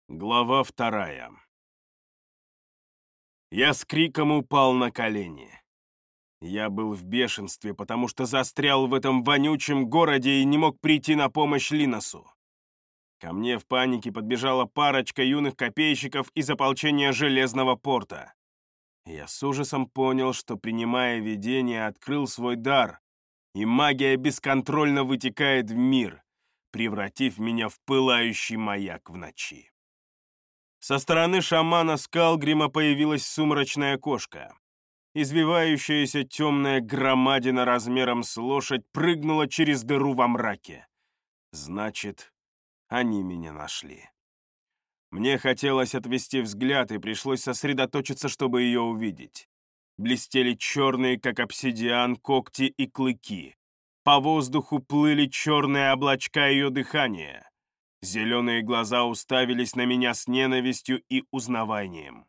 Глава 2. Я с криком упал на колени. Я был в бешенстве, потому что застрял в этом вонючем городе и не мог прийти на помощь Линосу. Ко мне в панике подбежала парочка юных копейщиков из ополчения Железного порта. Я с ужасом понял, что, принимая видение, открыл свой дар, и магия бесконтрольно вытекает в мир, превратив меня в пылающий маяк в ночи. Со стороны шамана Скалгрима появилась сумрачная кошка. Извивающаяся темная громадина размером с лошадь прыгнула через дыру во мраке. Значит, они меня нашли. Мне хотелось отвести взгляд, и пришлось сосредоточиться, чтобы ее увидеть. Блестели черные, как обсидиан, когти и клыки. По воздуху плыли черные облачка ее дыхания. Зеленые глаза уставились на меня с ненавистью и узнаванием.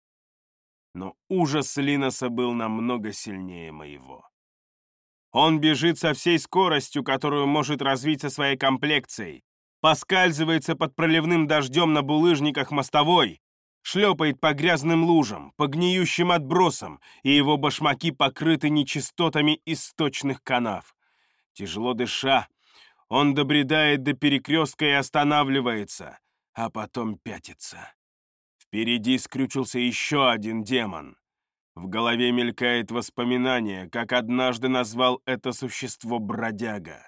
Но ужас Линоса был намного сильнее моего. Он бежит со всей скоростью, которую может развить со своей комплекцией, поскальзывается под проливным дождем на булыжниках мостовой, шлепает по грязным лужам, по гниющим отбросам, и его башмаки покрыты нечистотами из сточных канав. Тяжело дыша, он добредает до перекрестка и останавливается, а потом пятится. Впереди скрючился еще один демон. В голове мелькает воспоминание, как однажды назвал это существо бродяга.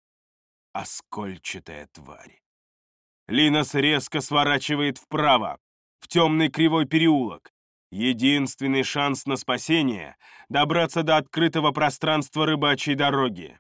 Оскольчатая тварь. Линос резко сворачивает вправо, в темный кривой переулок. Единственный шанс на спасение — добраться до открытого пространства рыбачьей дороги.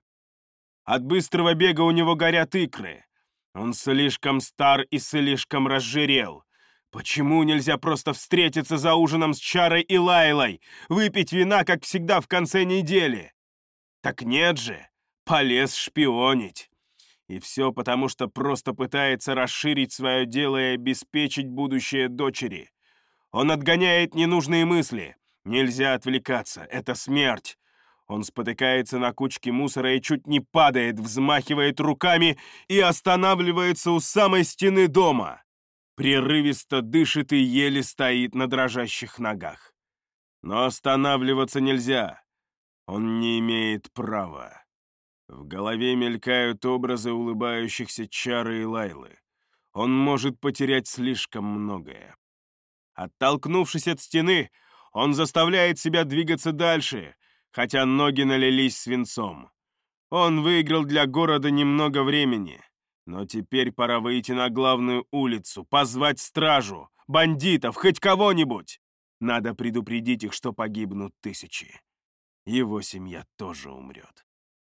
От быстрого бега у него горят икры. Он слишком стар и слишком разжирел. Почему нельзя просто встретиться за ужином с Чарой и Лайлой, выпить вина, как всегда, в конце недели? Так нет же, полез шпионить. И все потому, что просто пытается расширить свое дело и обеспечить будущее дочери. Он отгоняет ненужные мысли. Нельзя отвлекаться, это смерть. Он спотыкается на кучке мусора и чуть не падает, взмахивает руками и останавливается у самой стены дома. Прерывисто дышит и еле стоит на дрожащих ногах. Но останавливаться нельзя. Он не имеет права. В голове мелькают образы улыбающихся Чары и Лайлы. Он может потерять слишком многое. Оттолкнувшись от стены, он заставляет себя двигаться дальше, хотя ноги налились свинцом. Он выиграл для города немного времени, но теперь пора выйти на главную улицу, позвать стражу, бандитов, хоть кого-нибудь. Надо предупредить их, что погибнут тысячи. Его семья тоже умрет.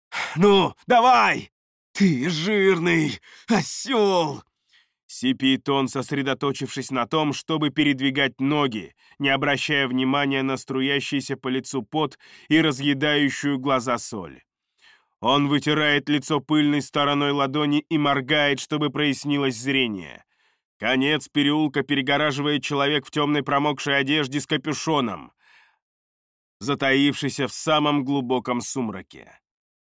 «Ну, давай! Ты жирный осел!» Сипит он, сосредоточившись на том, чтобы передвигать ноги, не обращая внимания на струящийся по лицу пот и разъедающую глаза соль. Он вытирает лицо пыльной стороной ладони и моргает, чтобы прояснилось зрение. Конец переулка перегораживает человек в темной промокшей одежде с капюшоном, затаившийся в самом глубоком сумраке.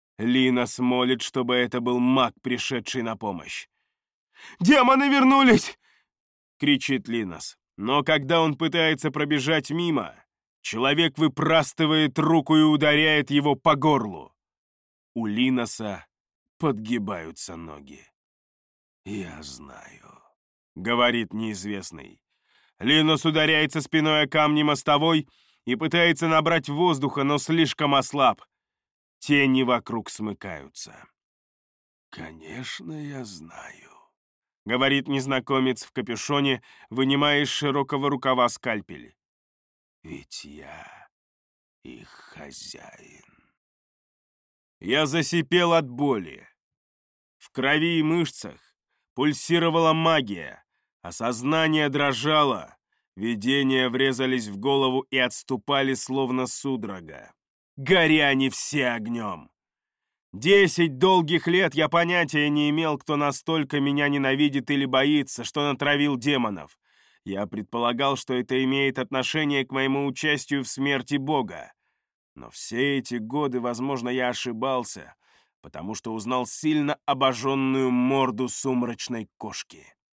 Линос молит, чтобы это был маг, пришедший на помощь. «Демоны вернулись!» — кричит Линос. Но когда он пытается пробежать мимо, человек выпрастывает руку и ударяет его по горлу. У Линоса подгибаются ноги. «Я знаю», — говорит неизвестный. Линос ударяется спиной о камни мостовой и пытается набрать воздуха, но слишком ослаб. Тени вокруг смыкаются. «Конечно, я знаю», — говорит незнакомец в капюшоне, вынимая из широкого рукава скальпель. «Ведь я их хозяин». Я засипел от боли. В крови и мышцах пульсировала магия, а сознание дрожало. Видения врезались в голову и отступали, словно судорога. Горя они все огнем. 10 долгих лет я понятия не имел, кто настолько меня ненавидит или боится, что натравил демонов. Я предполагал, что это имеет отношение к моему участию в смерти Бога. Но все эти годы, возможно, я ошибался, потому что узнал сильно обожженную морду сумрачной кошки.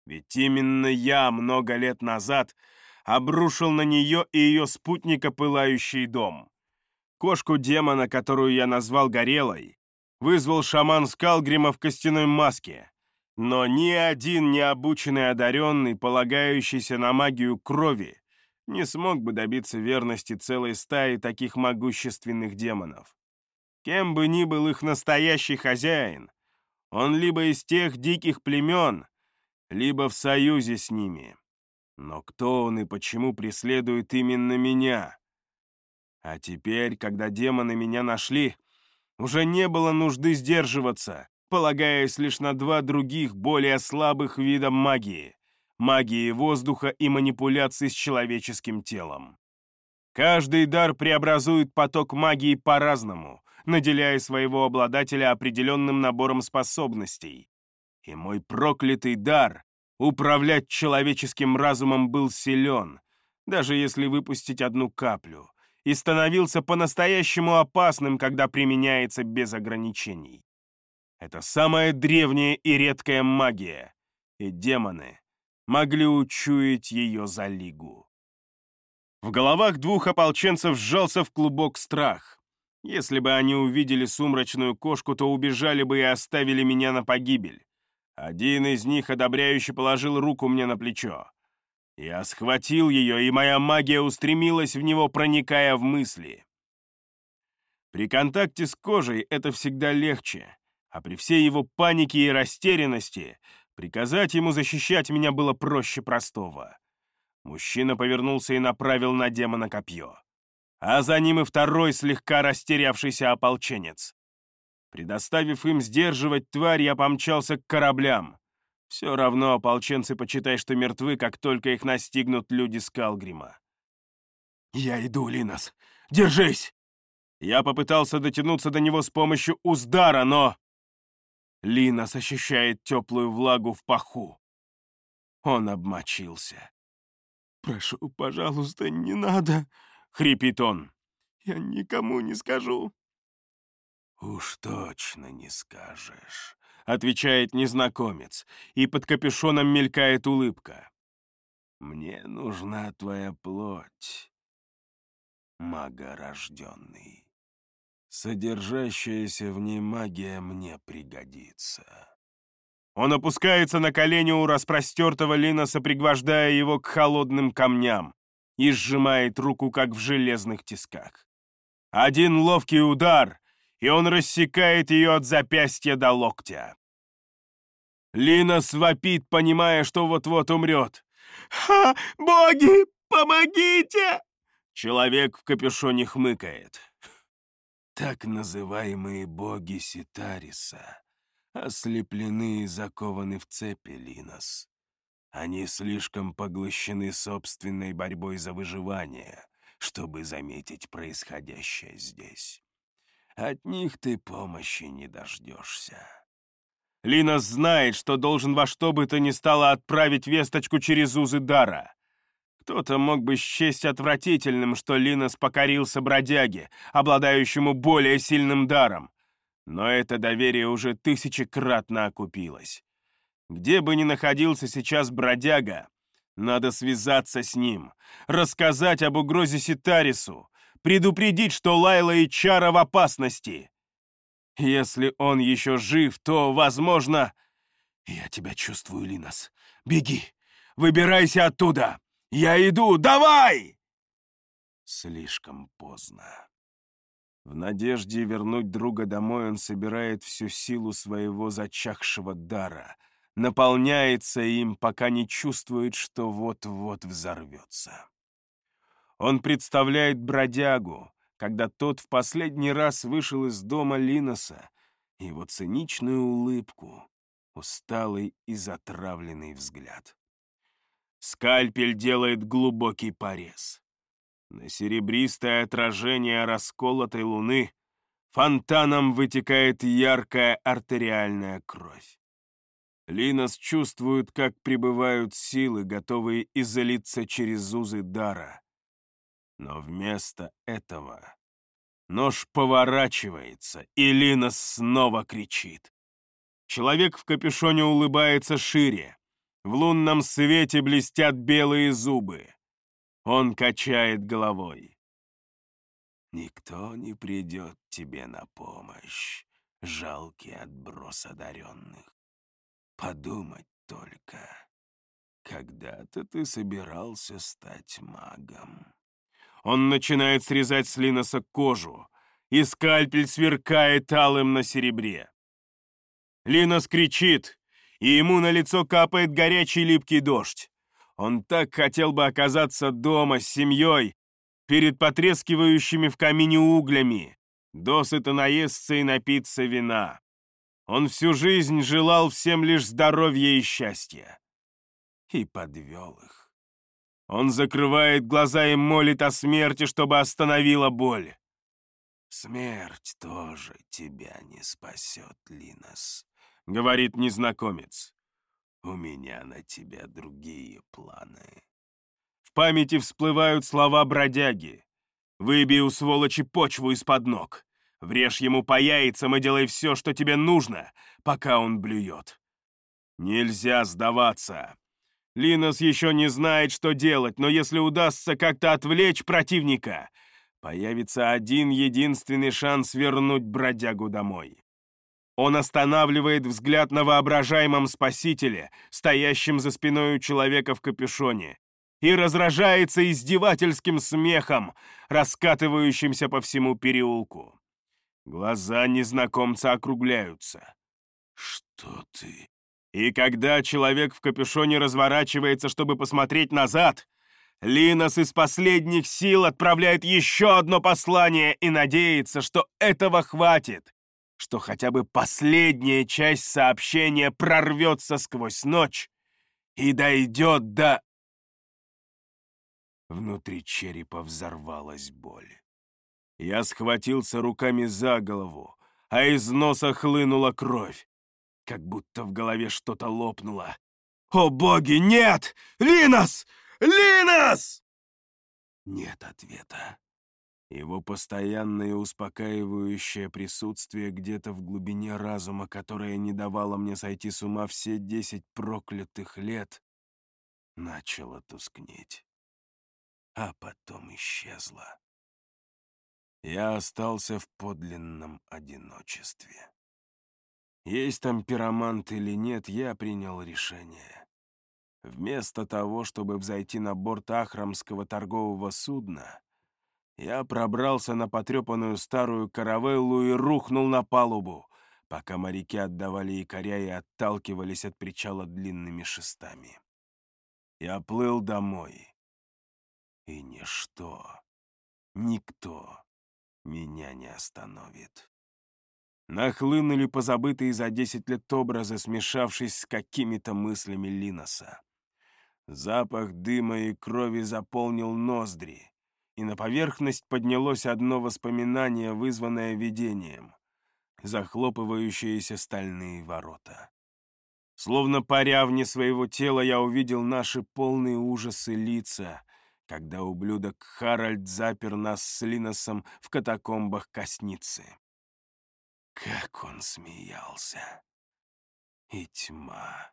Ведь именно я много лет назад обрушил на нее и ее спутника пылающий дом. Кошку демона, которую я назвал Горелой, вызвал шаман Скалгрима в костяной маске. Но ни один необученный одаренный, полагающийся на магию крови, не смог бы добиться верности целой стаи таких могущественных демонов. Кем бы ни был их настоящий хозяин, он либо из тех диких племен, либо в союзе с ними. Но кто он и почему преследует именно меня? А теперь, когда демоны меня нашли, уже не было нужды сдерживаться, полагаясь лишь на два других, более слабых вида магии — магии воздуха и манипуляции с человеческим телом. Каждый дар преобразует поток магии по-разному, наделяя своего обладателя определенным набором способностей. И мой проклятый дар управлять человеческим разумом был силен, даже если выпустить одну каплю, и становился по-настоящему опасным, когда применяется без ограничений. Это самая древняя и редкая магия, и демоны могли учуять ее за лигу. В головах двух ополченцев сжался в клубок страх. Если бы они увидели сумрачную кошку, то убежали бы и оставили меня на погибель. Один из них одобряюще положил руку мне на плечо. Я схватил ее, и моя магия устремилась в него, проникая в мысли. При контакте с кожей это всегда легче, а при всей его панике и растерянности приказать ему защищать меня было проще простого. Мужчина повернулся и направил на демона копье. А за ним и второй слегка растерявшийся ополченец. Предоставив им сдерживать тварь, я помчался к кораблям. Все равно ополченцы, почитай, что мертвы, как только их настигнут люди Скалгрима. «Я иду, Линос! Держись!» Я попытался дотянуться до него с помощью уздара, но... Линос ощущает теплую влагу в паху. Он обмочился. «Прошу, пожалуйста, не надо!» — хрипит он. «Я никому не скажу!» «Уж точно не скажешь», — отвечает незнакомец, и под капюшоном мелькает улыбка. «Мне нужна твоя плоть, магорожденный. Содержащаяся в ней магия мне пригодится». Он опускается на колени у распростертого Линоса, пригвождая его к холодным камням, и сжимает руку, как в железных тисках. Один ловкий удар, и он рассекает ее от запястья до локтя. Линос вопит, понимая, что вот-вот умрет. «Ха! Боги, помогите!» Человек в капюшоне хмыкает. Так называемые боги Ситариса ослеплены и закованы в цепи, Линос. Они слишком поглощены собственной борьбой за выживание, чтобы заметить происходящее здесь. От них ты помощи не дождешься. Линос знает, что должен во что бы то ни стало отправить весточку через узы дара. Кто-то мог бы счесть отвратительным, что Линос покорился бродяге, обладающему более сильным даром. Но это доверие уже тысячекратно окупилось. Где бы ни находился сейчас бродяга, надо связаться с ним, рассказать об угрозе Ситарису, предупредить, что Лайла и Чара в опасности. Если он еще жив, то, возможно... Я тебя чувствую, Линос. Беги, выбирайся оттуда. Я иду, давай! Слишком поздно. В надежде вернуть друга домой он собирает всю силу своего зачахшего дара, наполняется им, пока не чувствует, что вот-вот взорвется. Он представляет бродягу, когда тот в последний раз вышел из дома Линоса, его циничную улыбку, усталый и затравленный взгляд. Скальпель делает глубокий порез. На серебристое отражение расколотой луны фонтаном вытекает яркая артериальная кровь. Линос чувствует, как прибывают силы, готовые излиться через узы дара. Но вместо этого нож поворачивается, и Линос снова кричит. Человек в капюшоне улыбается шире. В лунном свете блестят белые зубы. Он качает головой. Никто не придет тебе на помощь, жалкий отброс одаренных. Подумать только, когда-то ты собирался стать магом. Он начинает срезать с Линоса кожу, и скальпель сверкает алым на серебре. Линос кричит, и ему на лицо капает горячий липкий дождь. Он так хотел бы оказаться дома с семьей, перед потрескивающими в камине углями, досыта наесться и напиться вина. Он всю жизнь желал всем лишь здоровья и счастья. И подвел их. Он закрывает глаза и молит о смерти, чтобы остановила боль. «Смерть тоже тебя не спасет, Линос», — говорит незнакомец. «У меня на тебя другие планы». В памяти всплывают слова бродяги. «Выбей у сволочи почву из-под ног. Врежь ему по яйцам и делай все, что тебе нужно, пока он блюет». Нельзя сдаваться. Линос еще не знает, что делать, но если удастся как-то отвлечь противника, появится один единственный шанс вернуть бродягу домой. Он останавливает взгляд на воображаемом спасителе, стоящем за спиной у человека в капюшоне, и разражается издевательским смехом, раскатывающимся по всему переулку. Глаза незнакомца округляются. «Что ты?» И когда человек в капюшоне разворачивается, чтобы посмотреть назад, Линос из последних сил отправляет еще одно послание и надеется, что этого хватит, что хотя бы последняя часть сообщения прорвется сквозь ночь и дойдет до... Внутри черепа взорвалась боль. Я схватился руками за голову, а из носа хлынула кровь, как будто в голове что-то лопнуло. «О боги, нет! Линос! Линос!» Нет ответа. Его постоянное успокаивающее присутствие где-то в глубине разума, которое не давало мне сойти с ума все 10 проклятых лет, начало тускнеть, а потом исчезло. Я остался в подлинном одиночестве. Есть там пиромант или нет, я принял решение. Вместо того, чтобы взойти на борт Ахрамского торгового судна, я пробрался на потрепанную старую каравеллу и рухнул на палубу, пока моряки отдавали якоря и отталкивались от причала длинными шестами. Я плыл домой, и ничто, никто меня не остановит. Нахлынули позабытые за 10 лет образы, смешавшись с какими-то мыслями Линоса. Запах дыма и крови заполнил ноздри, и на поверхность поднялось одно воспоминание, вызванное видением — захлопывающиеся стальные ворота. Словно паря вне своего тела, я увидел наши полные ужасы лица, когда ублюдок Харальд запер нас с Линосом в катакомбах Косницы. Как он смеялся! И тьма,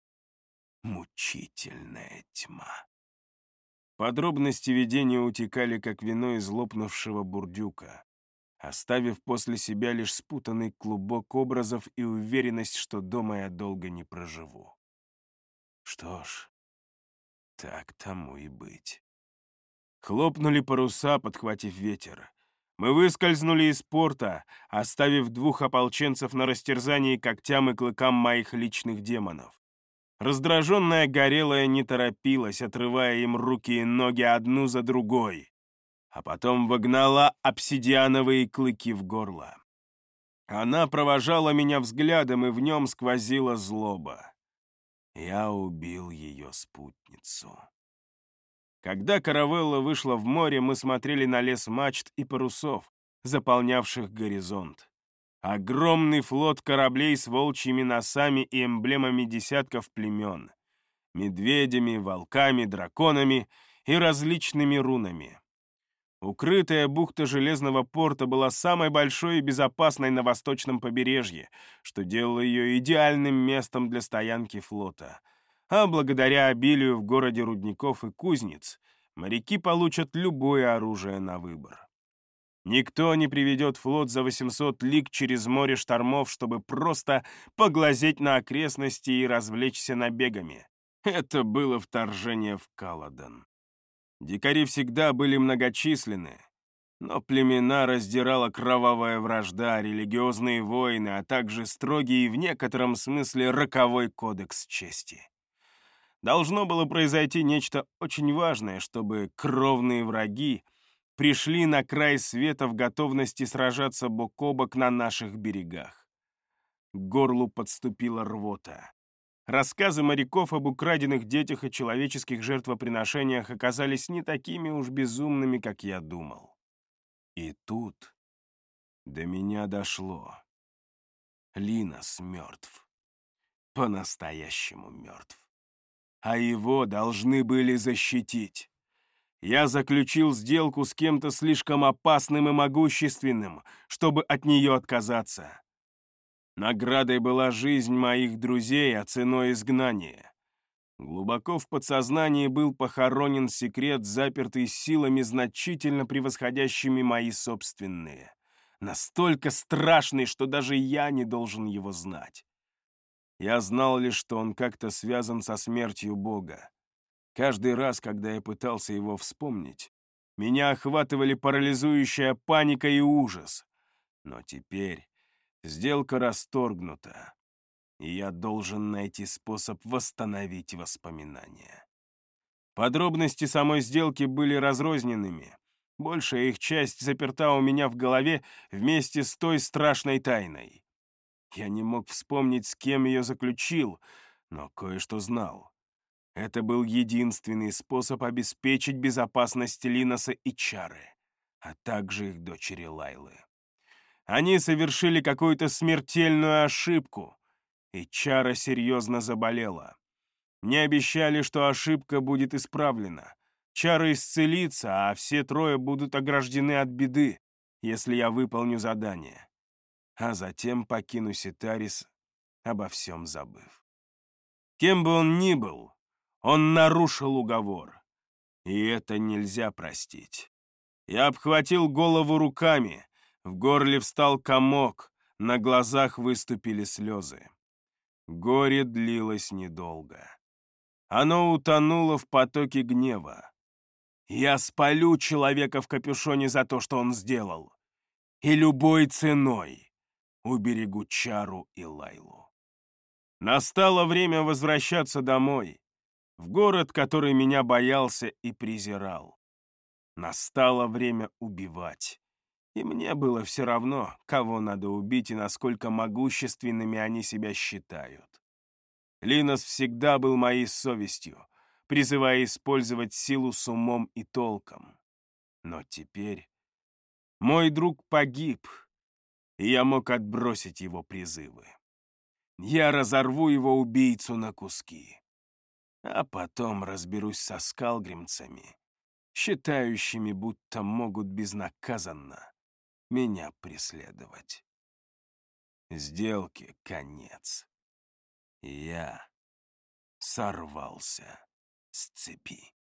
мучительная тьма. Подробности видения утекали, как вино из лопнувшего бурдюка, оставив после себя лишь спутанный клубок образов и уверенность, что дома я долго не проживу. Что ж, так тому и быть. Хлопнули паруса, подхватив ветер. Мы выскользнули из порта, оставив 2 ополченцев на растерзании когтям и клыкам моих личных демонов. Раздраженная горелая не торопилась, отрывая им руки и ноги одну за другой, а потом вогнала обсидиановые клыки в горло. Она провожала меня взглядом, и в нем сквозила злоба. Я убил ее спутницу. Когда каравелла вышла в море, мы смотрели на лес мачт и парусов, заполнявших горизонт. Огромный флот кораблей с волчьими носами и эмблемами десятков племен. Медведями, волками, драконами и различными рунами. Укрытая бухта Железного порта была самой большой и безопасной на восточном побережье, что делало ее идеальным местом для стоянки флота. а благодаря обилию в городе рудников и кузнец моряки получат любое оружие на выбор. Никто не приведет флот за 800 лиг через море штормов, чтобы просто поглазеть на окрестности и развлечься набегами. Это было вторжение в Каладан. Дикари всегда были многочисленны, но племена раздирала кровавая вражда, религиозные войны, а также строгий и в некотором смысле роковой кодекс чести. Должно было произойти нечто очень важное, чтобы кровные враги пришли на край света в готовности сражаться бок о бок на наших берегах. К горлу подступила рвота. Рассказы моряков об украденных детях и человеческих жертвоприношениях оказались не такими уж безумными, как я думал. И тут до меня дошло. Линос мертв. По-настоящему мертв. А его должны были защитить. Я заключил сделку с кем-то слишком опасным и могущественным, чтобы от нее отказаться. Наградой была жизнь моих друзей, а ценой изгнания. Глубоко в подсознании был похоронен секрет, запертый силами, значительно превосходящими мои собственные. Настолько страшный, что даже я не должен его знать. Я знал лишь, что он как-то связан со смертью Бога. Каждый раз, когда я пытался его вспомнить, меня охватывали парализующая паника и ужас. Но теперь сделка расторгнута, и я должен найти способ восстановить воспоминания. Подробности самой сделки были разрозненными. Большая их часть заперта у меня в голове вместе с той страшной тайной. Я не мог вспомнить, с кем ее заключил, но кое-что знал. Это был единственный способ обеспечить безопасность Линоса и Чары, а также их дочери Лайлы. Они совершили какую-то смертельную ошибку, и Чара серьезно заболела. Мне обещали, что ошибка будет исправлена. Чара исцелится, а все трое будут ограждены от беды, если я выполню задание. А затем покину Ситарис, обо всем забыв. Кем бы он ни был, он нарушил уговор. И это нельзя простить. Я обхватил голову руками, в горле встал комок, на глазах выступили слезы. Горе длилось недолго. Оно утонуло в потоке гнева. Я спалю человека в капюшоне за то, что он сделал. И любой ценой уберегу Чару и Лайлу. Настало время возвращаться домой, в город, который меня боялся и презирал. Настало время убивать. И мне было все равно, кого надо убить и насколько могущественными они себя считают. Линос всегда был моей совестью, призывая использовать силу с умом и толком. Но теперь мой друг погиб, и я мог отбросить его призывы. Я разорву его убийцу на куски, а потом разберусь со скалгримцами, считающими, будто могут безнаказанно меня преследовать. Сделке конец. Я сорвался с цепи.